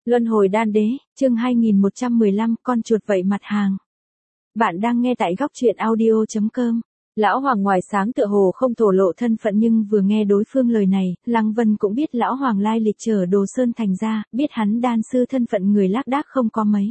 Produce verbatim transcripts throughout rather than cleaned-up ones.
Luân hồi đan đế, chương hai nghìn một trăm mười lăm, con chuột vậy mặt hàng. Bạn đang nghe tại góc truyện audio chấm com. Lão Hoàng ngoài sáng tựa hồ không thổ lộ thân phận, nhưng vừa nghe đối phương lời này, Lăng Vân cũng biết Lão Hoàng lai lịch trở Đồ Sơn thành ra, biết hắn đan sư thân phận người lác đác không có mấy.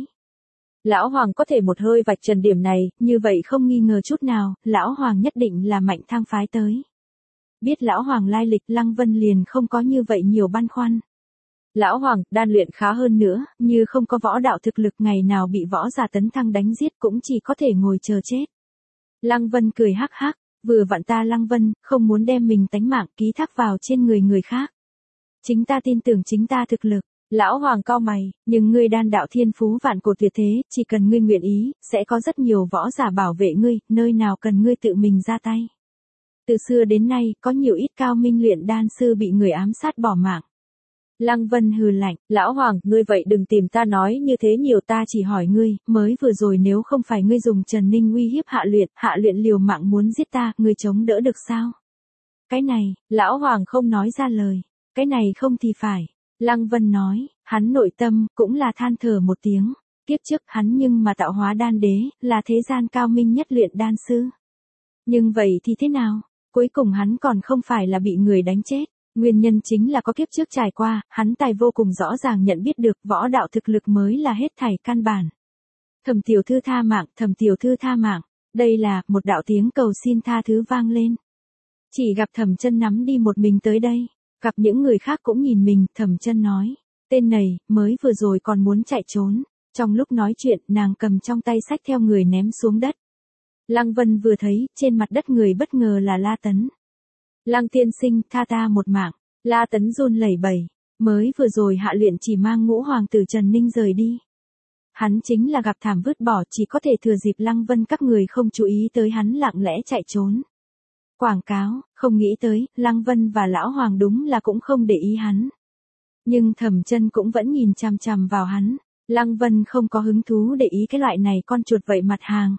Lão Hoàng có thể một hơi vạch trần điểm này, như vậy không nghi ngờ chút nào, Lão Hoàng nhất định là Mạnh Thang phái tới. Biết Lão Hoàng lai lịch, Lăng Vân liền không có như vậy nhiều băn khoăn. Lão Hoàng, đan luyện khá hơn nữa, như không có võ đạo thực lực, ngày nào bị võ giả tấn thăng đánh giết cũng chỉ có thể ngồi chờ chết. Lăng Vân cười hắc hắc, vừa vặn ta Lăng Vân, không muốn đem mình tánh mạng ký thác vào trên người người khác. Chính ta tin tưởng chính ta thực lực. Lão Hoàng cau mày, nhưng ngươi đan đạo thiên phú vạn cổ tuyệt thế, chỉ cần ngươi nguyện ý, sẽ có rất nhiều võ giả bảo vệ ngươi, nơi nào cần ngươi tự mình ra tay. Từ xưa đến nay, có nhiều ít cao minh luyện đan sư bị người ám sát bỏ mạng. Lăng Vân hừ lạnh, Lão Hoàng, ngươi vậy đừng tìm ta nói như thế nhiều, ta chỉ hỏi ngươi, mới vừa rồi nếu không phải ngươi dùng Trần Ninh uy hiếp Hạ Luyện, Hạ Luyện liều mạng muốn giết ta, ngươi chống đỡ được sao? Cái này, Lão Hoàng không nói ra lời, cái này không thì phải. Lăng Vân nói, hắn nội tâm, cũng là than thở một tiếng, kiếp trước hắn nhưng mà tạo hóa đan đế, là thế gian cao minh nhất luyện đan sư. Nhưng vậy thì thế nào? Cuối cùng hắn còn không phải là bị người đánh chết. Nguyên nhân chính là có kiếp trước trải qua, hắn tài vô cùng rõ ràng nhận biết được võ đạo thực lực mới là hết thảy căn bản. Thẩm tiểu thư tha mạng, Thẩm tiểu thư tha mạng, đây là một đạo tiếng cầu xin tha thứ vang lên. Chỉ gặp Thẩm Chân nắm đi một mình tới đây, gặp những người khác cũng nhìn mình, Thẩm Chân nói, tên này, mới vừa rồi còn muốn chạy trốn, trong lúc nói chuyện, nàng cầm trong tay xách theo người ném xuống đất. Lăng Vân vừa thấy, trên mặt đất người bất ngờ là La Tấn. Lăng tiên sinh, tha ta một mạng. La Tấn run lẩy bẩy, mới vừa rồi Hạ Luyện chỉ mang ngũ hoàng tử Trần Ninh rời đi. Hắn chính là gặp thảm vứt bỏ, chỉ có thể thừa dịp Lăng Vân các người không chú ý tới hắn lặng lẽ chạy trốn. Quảng cáo, không nghĩ tới, Lăng Vân và Lão Hoàng đúng là cũng không để ý hắn. Nhưng Thẩm Chân cũng vẫn nhìn chằm chằm vào hắn, Lăng Vân không có hứng thú để ý cái loại này con chuột vậy mặt hàng.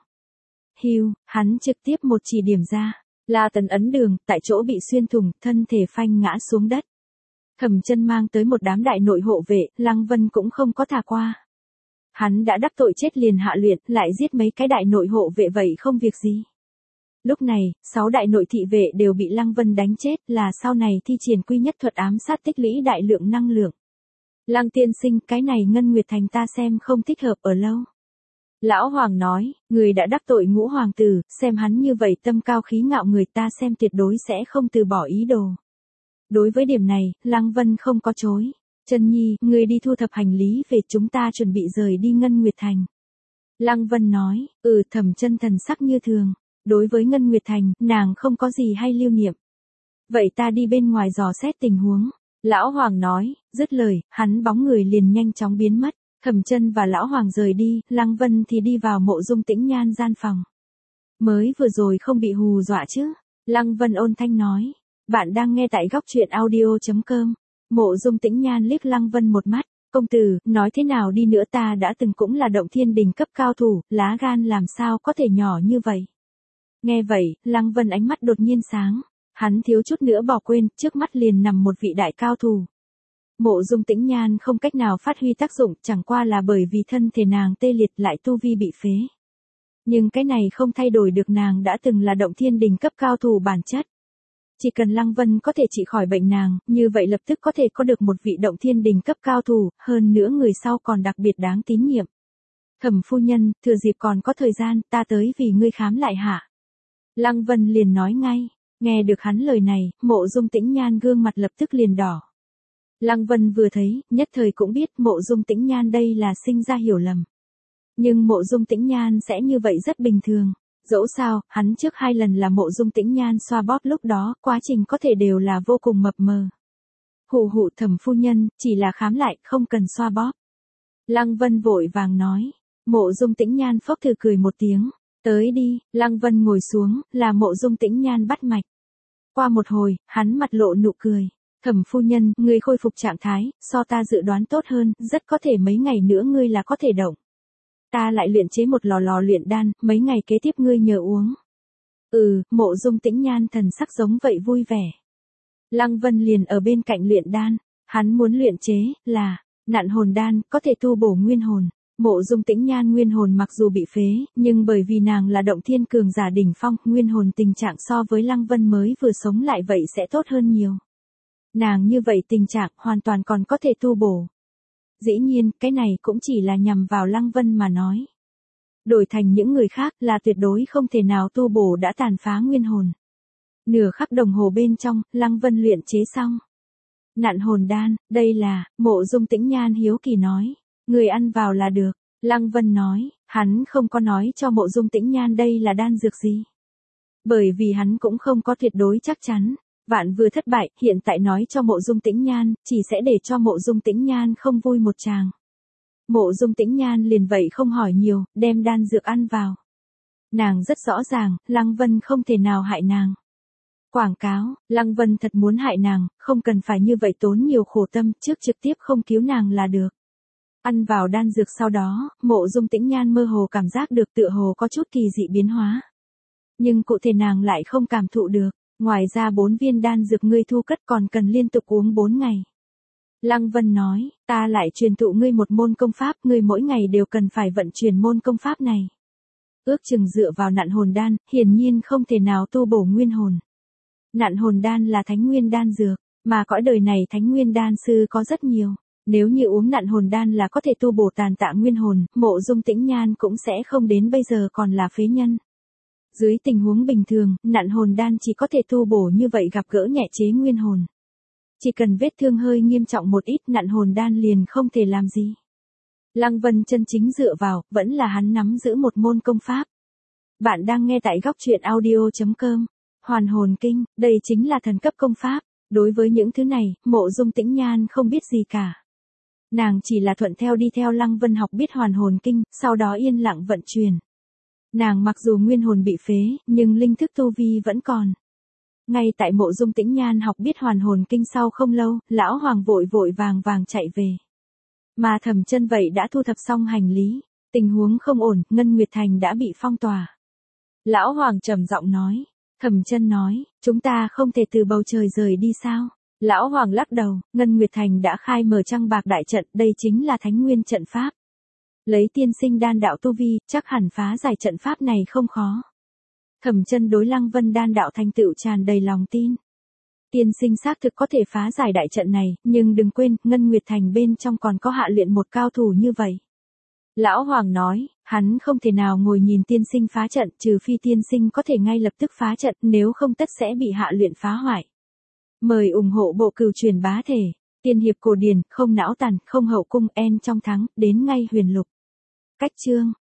Hiu, hắn trực tiếp một chỉ điểm ra. La Tấn ấn đường, tại chỗ bị xuyên thủng, thân thể phanh ngã xuống đất. Thẩm Chân mang tới một đám đại nội hộ vệ, Lăng Vân cũng không có thả qua. Hắn đã đắc tội chết liền Hạ Luyện, lại giết mấy cái đại nội hộ vệ vậy không việc gì. Lúc này, sáu đại nội thị vệ đều bị Lăng Vân đánh chết, là sau này thi triển quy nhất thuật ám sát tích lũy đại lượng năng lượng. Lăng tiên sinh, cái này Ngân Nguyệt Thành ta xem không thích hợp ở lâu. Lão Hoàng nói, người đã đắc tội ngũ hoàng tử, xem hắn như vậy tâm cao khí ngạo, người ta xem tuyệt đối sẽ không từ bỏ ý đồ. Đối với điểm này, Lăng Vân không có chối. Chân Nhi, người đi thu thập hành lý về, chúng ta chuẩn bị rời đi Ngân Nguyệt Thành. Lăng Vân nói, ừ. Thẩm Chân thần sắc như thường. Đối với Ngân Nguyệt Thành, nàng không có gì hay lưu niệm. Vậy ta đi bên ngoài dò xét tình huống. Lão Hoàng nói, dứt lời, hắn bóng người liền nhanh chóng biến mất. Thẩm Chân và Lão Hoàng rời đi, Lăng Vân thì đi vào Mộ Dung Tĩnh Nhan gian phòng. Mới vừa rồi không bị hù dọa chứ? Lăng Vân ôn thanh nói. Bạn đang nghe tại góc truyện audio chấm com. Mộ Dung Tĩnh Nhan liếc Lăng Vân một mắt. Công tử, nói thế nào đi nữa ta đã từng cũng là động thiên đỉnh cấp cao thủ, lá gan làm sao có thể nhỏ như vậy? Nghe vậy, Lăng Vân ánh mắt đột nhiên sáng. Hắn thiếu chút nữa bỏ quên, trước mắt liền nằm một vị đại cao thủ. Mộ Dung Tĩnh Nhan không cách nào phát huy tác dụng, chẳng qua là bởi vì thân thể nàng tê liệt lại tu vi bị phế. Nhưng cái này không thay đổi được nàng đã từng là động thiên đỉnh cấp cao thủ bản chất. Chỉ cần Lăng Vân có thể trị khỏi bệnh nàng, như vậy lập tức có thể có được một vị động thiên đỉnh cấp cao thủ, hơn nữa người sau còn đặc biệt đáng tín nhiệm. Thẩm phu nhân, thừa dịp còn có thời gian, ta tới vì ngươi khám lại hạ. Lăng Vân liền nói ngay, nghe được hắn lời này, Mộ Dung Tĩnh Nhan gương mặt lập tức liền đỏ. Lăng Vân vừa thấy, nhất thời cũng biết Mộ Dung Tĩnh Nhan đây là sinh ra hiểu lầm. Nhưng Mộ Dung Tĩnh Nhan sẽ như vậy rất bình thường. Dẫu sao, hắn trước hai lần là Mộ Dung Tĩnh Nhan xoa bóp, lúc đó, quá trình có thể đều là vô cùng mập mờ. Hù hụ Thẩm phu nhân, chỉ là khám lại, không cần xoa bóp. Lăng Vân vội vàng nói. Mộ Dung Tĩnh Nhan phốc thử cười một tiếng. Tới đi, Lăng Vân ngồi xuống, là Mộ Dung Tĩnh Nhan bắt mạch. Qua một hồi, hắn mặt lộ nụ cười. Thẩm phu nhân, ngươi khôi phục trạng thái, so ta dự đoán tốt hơn, rất có thể mấy ngày nữa ngươi là có thể động. Ta lại luyện chế một lò lò luyện đan, mấy ngày kế tiếp ngươi nhờ uống. Ừ, Mộ Dung Tĩnh Nhan thần sắc giống vậy vui vẻ. Lăng Vân liền ở bên cạnh luyện đan, hắn muốn luyện chế, là, Nặn hồn đan, có thể tu bổ nguyên hồn. Mộ Dung Tĩnh Nhan nguyên hồn mặc dù bị phế, nhưng bởi vì nàng là động thiên cường giả đỉnh phong, nguyên hồn tình trạng so với Lăng Vân mới vừa sống lại vậy sẽ tốt hơn nhiều. Nàng như vậy tình trạng hoàn toàn còn có thể tu bổ. Dĩ nhiên, cái này cũng chỉ là nhằm vào Lăng Vân mà nói. Đổi thành những người khác là tuyệt đối không thể nào tu bổ đã tàn phá nguyên hồn. Nửa khắc đồng hồ bên trong, Lăng Vân luyện chế xong. Nặn hồn đan, đây là, Mộ Dung Tĩnh Nhan hiếu kỳ nói. Người ăn vào là được. Lăng Vân nói, hắn không có nói cho Mộ Dung Tĩnh Nhan đây là đan dược gì. Bởi vì hắn cũng không có tuyệt đối chắc chắn. Vạn vừa thất bại, hiện tại nói cho Mộ Dung Tĩnh Nhan, chỉ sẽ để cho Mộ Dung Tĩnh Nhan không vui một tràng. Mộ Dung Tĩnh Nhan liền vậy không hỏi nhiều, đem đan dược ăn vào. Nàng rất rõ ràng, Lăng Vân không thể nào hại nàng. Quảng cáo, Lăng Vân thật muốn hại nàng, không cần phải như vậy tốn nhiều khổ tâm, trước trực tiếp không cứu nàng là được. Ăn vào đan dược sau đó, Mộ Dung Tĩnh Nhan mơ hồ cảm giác được tựa hồ có chút kỳ dị biến hóa. Nhưng cụ thể nàng lại không cảm thụ được, ngoài ra bốn viên đan dược ngươi thu cất còn cần liên tục uống bốn ngày. Lăng Vân nói, ta lại truyền thụ ngươi một môn công pháp, ngươi mỗi ngày đều cần phải vận chuyển môn công pháp này. Ước chừng dựa vào nặn hồn đan, hiển nhiên không thể nào tu bổ nguyên hồn. Nặn hồn đan là thánh nguyên đan dược, mà cõi đời này thánh nguyên đan sư có rất nhiều. Nếu như uống nặn hồn đan là có thể tu bổ tàn tạ nguyên hồn, Mộ Dung Tĩnh Nhan cũng sẽ không đến bây giờ còn là phế nhân. Dưới tình huống bình thường, nặn hồn đan chỉ có thể tu bổ như vậy gặp gỡ nhẹ chế nguyên hồn. Chỉ cần vết thương hơi nghiêm trọng một ít nặn hồn đan liền không thể làm gì. Lăng Vân chân chính dựa vào, vẫn là hắn nắm giữ một môn công pháp. Bạn đang nghe tại góc truyện audio chấm com. Hoàn hồn kinh, đây chính là thần cấp công pháp. Đối với những thứ này, Mộ Dung Tĩnh Nhan không biết gì cả. Nàng chỉ là thuận theo đi theo Lăng Vân học biết hoàn hồn kinh, sau đó yên lặng vận chuyển. Nàng mặc dù nguyên hồn bị phế, nhưng linh thức tu vi vẫn còn. Ngay tại Mộ Dung Tĩnh Nhan học biết hoàn hồn kinh sau không lâu, lão hoàng vội vội vàng vàng chạy về. Mà Thẩm Chân vậy đã thu thập xong hành lý, tình huống không ổn, Ngân Nguyệt Thành đã bị phong tỏa. Lão hoàng trầm giọng nói, Thẩm Chân nói, chúng ta không thể từ bầu trời rời đi sao? Lão hoàng lắc đầu, Ngân Nguyệt Thành đã khai mở trăng bạc đại trận, đây chính là thánh nguyên trận pháp. Lấy tiên sinh đan đạo tu vi, chắc hẳn phá giải trận pháp này không khó. Thẩm Chân đối Lăng Vân đan đạo thành tựu tràn đầy lòng tin. Tiên sinh xác thực có thể phá giải đại trận này, nhưng đừng quên, Ngân Nguyệt Thành bên trong còn có hạ luyện một cao thủ như vậy. Lão Hoàng nói, hắn không thể nào ngồi nhìn tiên sinh phá trận, trừ phi tiên sinh có thể ngay lập tức phá trận, nếu không tất sẽ bị hạ luyện phá hoại. Mời ủng hộ bộ cửu truyền bá thể, tiên hiệp cổ điển, không não tàn, không hậu cung, en trong thắng, đến ngay huyền lục. Cách chương